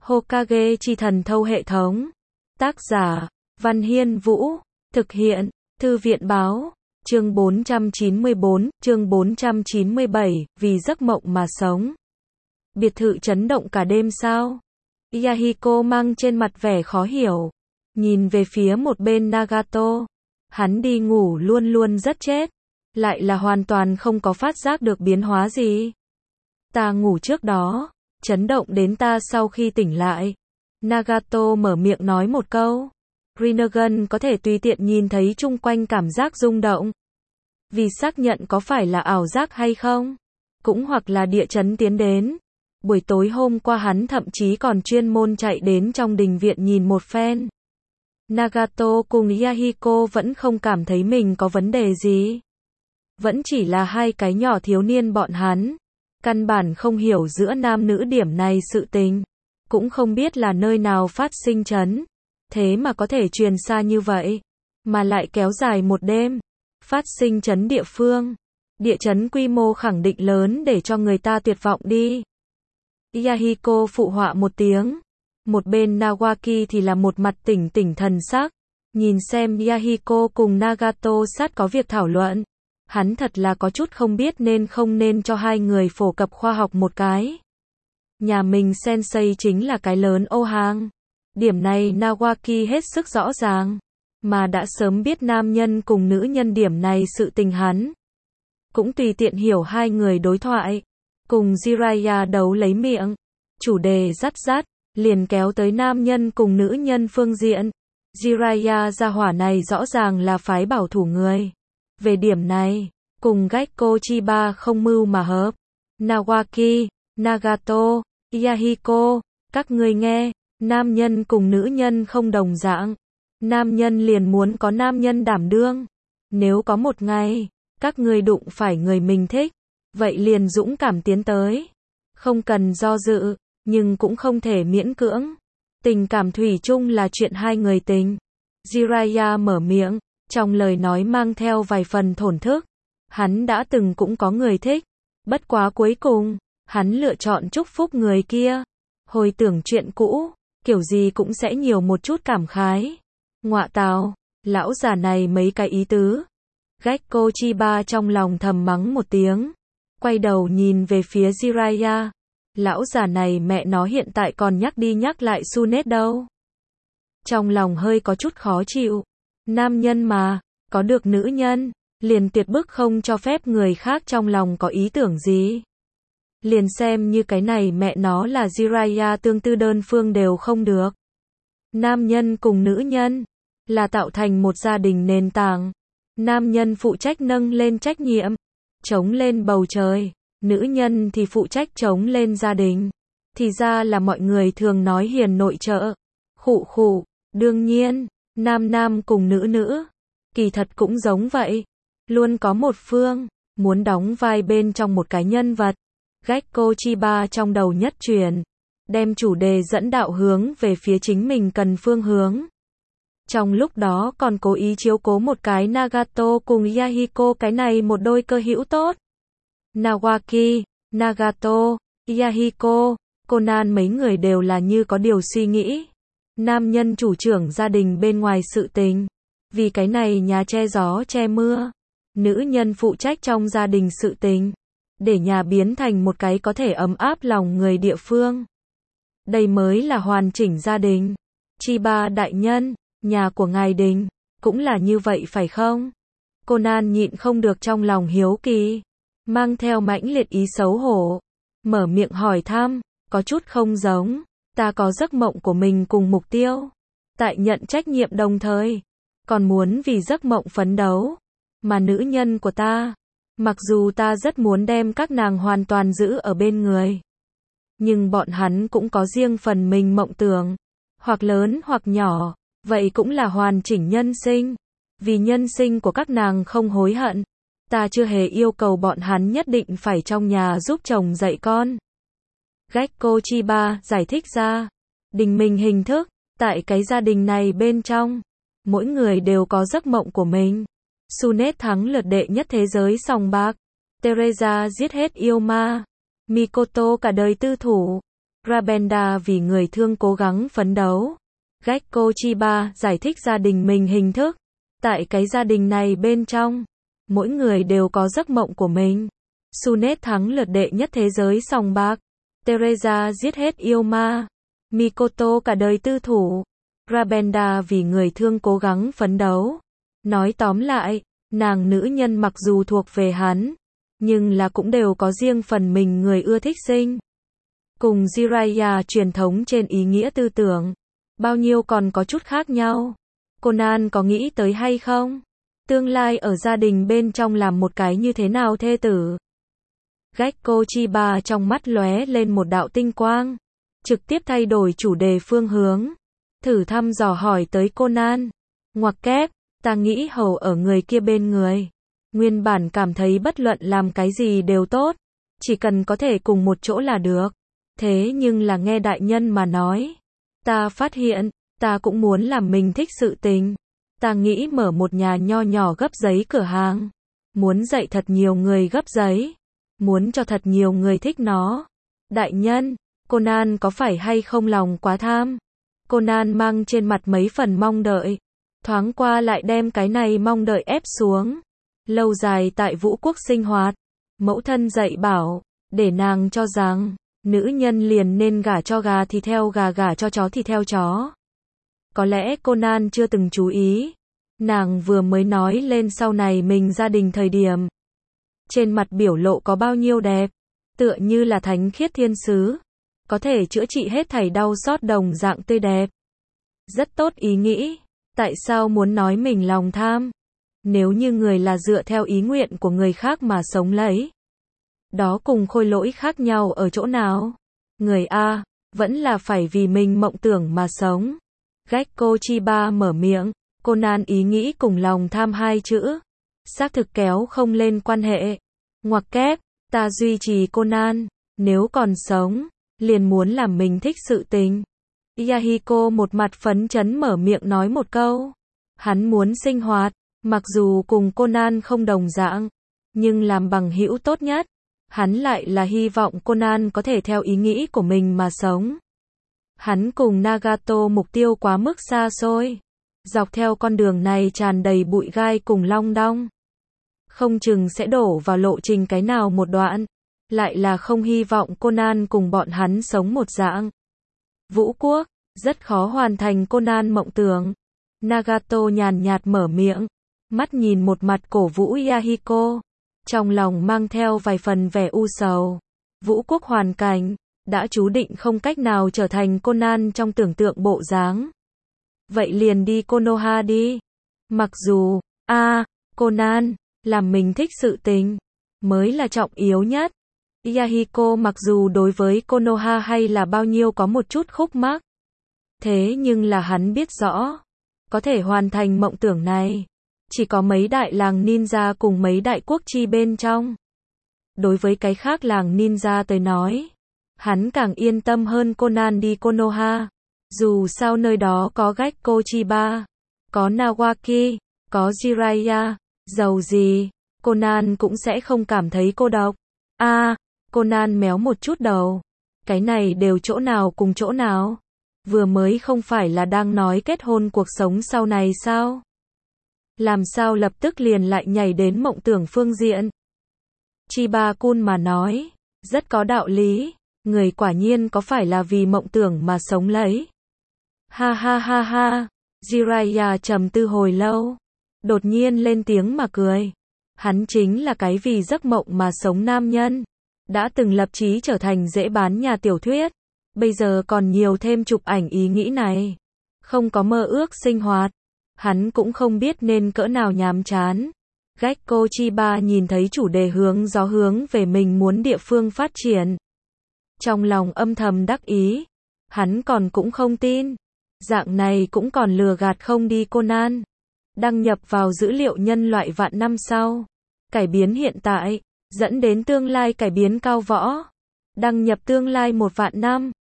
Hokage chi thần thâu hệ thống. Tác giả, Văn Hiên Vũ. Thực hiện, Thư viện Báo. Chương 494, chương 497, vì giấc mộng mà sống. Biệt thự chấn động cả đêm sao? Yahiko mang trên mặt vẻ khó hiểu. Nhìn về phía một bên Nagato. Hắn đi ngủ luôn luôn rất chết. Lại là hoàn toàn không có phát giác được biến hóa gì. Ta ngủ trước đó. Chấn động đến ta sau khi tỉnh lại. Nagato mở miệng nói một câu. Rinnegan có thể tùy tiện nhìn thấy chung quanh cảm giác rung động. Vì xác nhận có phải là ảo giác hay không. Cũng hoặc là địa chấn tiến đến. Buổi tối hôm qua hắn thậm chí còn chuyên môn chạy đến trong đình viện nhìn một phen. Nagato cùng Yahiko vẫn không cảm thấy mình có vấn đề gì. Vẫn chỉ là hai cái nhỏ thiếu niên bọn hắn. Căn bản không hiểu giữa nam nữ điểm này sự tình. Cũng không biết là nơi nào phát sinh chấn. Thế mà có thể truyền xa như vậy. Mà lại kéo dài một đêm. Phát sinh chấn địa phương. Địa chấn quy mô khẳng định lớn để cho người ta tuyệt vọng đi. Yahiko phụ họa một tiếng. Một bên Nawaki thì là một mặt tỉnh tỉnh thần sắc. Nhìn xem Yahiko cùng Nagato sát có việc thảo luận. Hắn thật là có chút không biết nên không nên cho hai người phổ cập khoa học một cái. Nhà mình sensei chính là cái lớn ô hàng. Điểm này Nawaki hết sức rõ ràng. Mà đã sớm biết nam nhân cùng nữ nhân điểm này sự tình hắn. Cũng tùy tiện hiểu hai người đối thoại. Cùng Jiraiya đấu lấy miệng. Chủ đề dắt dắt, liền kéo tới nam nhân cùng nữ nhân phương diện. Jiraiya gia hỏa này rõ ràng là phái bảo thủ người. Về điểm này, cùng Gekko Chiba không mưu mà hợp. Nawaki, Nagato, Yahiko, các ngươi nghe, nam nhân cùng nữ nhân không đồng dạng. Nam nhân liền muốn có nam nhân đảm đương. Nếu có một ngày, các ngươi đụng phải người mình thích, vậy liền dũng cảm tiến tới. Không cần do dự, nhưng cũng không thể miễn cưỡng. Tình cảm thủy chung là chuyện hai người tình. Jiraiya mở miệng, trong lời nói mang theo vài phần thổn thức. Hắn đã từng cũng có người thích. Bất quá cuối cùng, hắn lựa chọn chúc phúc người kia. Hồi tưởng chuyện cũ, kiểu gì cũng sẽ nhiều một chút cảm khái. Ngọa tào, lão già này mấy cái ý tứ. Gekko Chiba trong lòng thầm mắng một tiếng. Quay đầu nhìn về phía Jiraiya. Lão già này mẹ nó hiện tại còn nhắc đi nhắc lại Sunet đâu. Trong lòng hơi có chút khó chịu. Nam nhân mà, có được nữ nhân, liền tuyệt bức không cho phép người khác trong lòng có ý tưởng gì. Liền xem như cái này mẹ nó là Jiraiya tương tư đơn phương đều không được. Nam nhân cùng nữ nhân, là tạo thành một gia đình nền tảng. Nam nhân phụ trách nâng lên trách nhiệm, chống lên bầu trời. Nữ nhân thì phụ trách chống lên gia đình. Thì ra là mọi người thường nói hiền nội trợ. Khụ khụ, đương nhiên, nam nam cùng nữ nữ. Kỳ thật cũng giống vậy. Luôn có một phương, muốn đóng vai bên trong một cái nhân vật. Gekko Chiba trong đầu nhất truyền. Đem chủ đề dẫn đạo hướng về phía chính mình cần phương hướng. Trong lúc đó còn cố ý chiếu cố một cái Nagato cùng Yahiko cái này một đôi cơ hữu tốt. Nawaki, Nagato, Yahiko, Conan mấy người đều là như có điều suy nghĩ. Nam nhân chủ trưởng gia đình bên ngoài sự tình. Vì cái này nhà che gió che mưa. Nữ nhân phụ trách trong gia đình sự tình. Để nhà biến thành một cái có thể ấm áp lòng người địa phương. Đây mới là hoàn chỉnh gia đình. Chiba đại nhân, nhà của ngài đình, cũng là như vậy phải không? Conan nhịn không được trong lòng hiếu kỳ. Mang theo mãnh liệt ý xấu hổ. Mở miệng hỏi thăm, có chút không giống. Ta có giấc mộng của mình cùng mục tiêu. Tại nhận trách nhiệm đồng thời. Còn muốn vì giấc mộng phấn đấu. Mà nữ nhân của ta. Mặc dù ta rất muốn đem các nàng hoàn toàn giữ ở bên người. Nhưng bọn hắn cũng có riêng phần mình mộng tưởng. Hoặc lớn hoặc nhỏ. Vậy cũng là hoàn chỉnh nhân sinh. Vì nhân sinh của các nàng không hối hận. Ta chưa hề yêu cầu bọn hắn nhất định phải trong nhà giúp chồng dạy con. Gekko Chiba giải thích ra. Đình mình hình thức. Tại cái gia đình này bên trong. Mỗi người đều có giấc mộng của mình. Sunet thắng lượt đệ nhất thế giới sòng bạc. Teresa giết hết yêu ma. Mikoto cả đời tư thủ. Rabenda vì người thương cố gắng phấn đấu. Gekko Chiba giải thích gia đình mình hình thức. Tại cái gia đình này bên trong, mỗi người đều có giấc mộng của mình. Sunet thắng lượt đệ nhất thế giới sòng bạc. Teresa giết hết yêu ma. Mikoto cả đời tư thủ. Rabenda vì người thương cố gắng phấn đấu. Nói tóm lại, nàng nữ nhân mặc dù thuộc về hắn, nhưng là cũng đều có riêng phần mình người ưa thích sinh. Cùng Jiraiya truyền thống trên ý nghĩa tư tưởng, bao nhiêu còn có chút khác nhau. Conan có nghĩ tới hay không? Tương lai ở gia đình bên trong làm một cái như thế nào thê tử? Gekko Chiba trong mắt lóe lên một đạo tinh quang, trực tiếp thay đổi chủ đề phương hướng, thử thăm dò hỏi tới Conan. Ngoặc kép, ta nghĩ hầu ở người kia bên người. Nguyên bản cảm thấy bất luận làm cái gì đều tốt, chỉ cần có thể cùng một chỗ là được. Thế nhưng là nghe đại nhân mà nói, ta phát hiện, ta cũng muốn làm mình thích sự tình. Ta nghĩ mở một nhà nho nhỏ gấp giấy cửa hàng. Muốn dạy thật nhiều người gấp giấy. Muốn cho thật nhiều người thích nó. Đại nhân, Conan có phải hay không lòng quá tham? Conan mang trên mặt mấy phần mong đợi. Thoáng qua lại đem cái này mong đợi ép xuống. Lâu dài tại Vũ Quốc sinh hoạt, mẫu thân dạy bảo, để nàng cho rằng, nữ nhân liền nên gả cho gà thì theo gà, gả cho chó thì theo chó. Có lẽ Conan chưa từng chú ý. Nàng vừa mới nói lên sau này mình gia đình thời điểm. Trên mặt biểu lộ có bao nhiêu đẹp. Tựa như là thánh khiết thiên sứ. Có thể chữa trị hết thảy đau xót đồng dạng tươi đẹp. Rất tốt ý nghĩ. Tại sao muốn nói mình lòng tham? Nếu như người là dựa theo ý nguyện của người khác mà sống lấy. Đó cùng khôi lỗi khác nhau ở chỗ nào? Người A, vẫn là phải vì mình mộng tưởng mà sống. Gekko Chiba mở miệng, Conan ý nghĩ cùng lòng tham hai chữ. Xác thực kéo không lên quan hệ. Ngoặc kép, ta duy trì Conan, nếu còn sống, liền muốn làm mình thích sự tình. Yahiko một mặt phấn chấn mở miệng nói một câu. Hắn muốn sinh hoạt, mặc dù cùng Conan không đồng dạng, nhưng làm bằng hữu tốt nhất. Hắn lại là hy vọng Conan có thể theo ý nghĩ của mình mà sống. Hắn cùng Nagato mục tiêu quá mức xa xôi. Dọc theo con đường này tràn đầy bụi gai cùng long đong. Không chừng sẽ đổ vào lộ trình cái nào một đoạn. Lại là không hy vọng Conan cùng bọn hắn sống một dạng. Vũ Quốc, rất khó hoàn thành Conan mộng tưởng. Nagato nhàn nhạt mở miệng, mắt nhìn một mặt cổ vũ Yahiko. Trong lòng mang theo vài phần vẻ u sầu. Vũ Quốc hoàn cảnh đã chú định không cách nào trở thành Conan trong tưởng tượng bộ dáng. Vậy liền đi Konoha đi. Mặc dù, Conan, làm mình thích sự tình, mới là trọng yếu nhất. Yahiko mặc dù đối với Konoha hay là bao nhiêu có một chút khúc mắc. Thế nhưng là hắn biết rõ, có thể hoàn thành mộng tưởng này, chỉ có mấy đại làng ninja cùng mấy đại quốc chi bên trong. Đối với cái khác làng ninja tới nói, hắn càng yên tâm hơn Conan đi Konoha. Dù sao nơi đó có Gekko Chiba, có Nawaki, có Jiraiya, dầu gì, Conan cũng sẽ không cảm thấy cô độc. Conan méo một chút đầu. Cái này đều chỗ nào cùng chỗ nào? Vừa mới không phải là đang nói kết hôn cuộc sống sau này sao? Làm sao lập tức liền lại nhảy đến mộng tưởng phương diện? Chiba-kun mà nói, rất có đạo lý, người quả nhiên có phải là vì mộng tưởng mà sống lấy. Ha ha ha ha, Jiraiya trầm tư hồi lâu, đột nhiên lên tiếng mà cười. Hắn chính là cái vì giấc mộng mà sống nam nhân, đã từng lập chí trở thành dễ bán nhà tiểu thuyết, bây giờ còn nhiều thêm chụp ảnh ý nghĩ này. Không có mơ ước sinh hoạt, hắn cũng không biết nên cỡ nào nhàm chán. Gekko Chiba nhìn thấy chủ đề hướng gió hướng về mình muốn địa phương phát triển. Trong lòng âm thầm đắc ý, hắn còn cũng không tin. Dạng này cũng còn lừa gạt không đi Conan. Đăng nhập vào dữ liệu nhân loại vạn năm sau. Cải biến hiện tại, dẫn đến tương lai cải biến cao võ. Đăng nhập tương lai 1 vạn năm.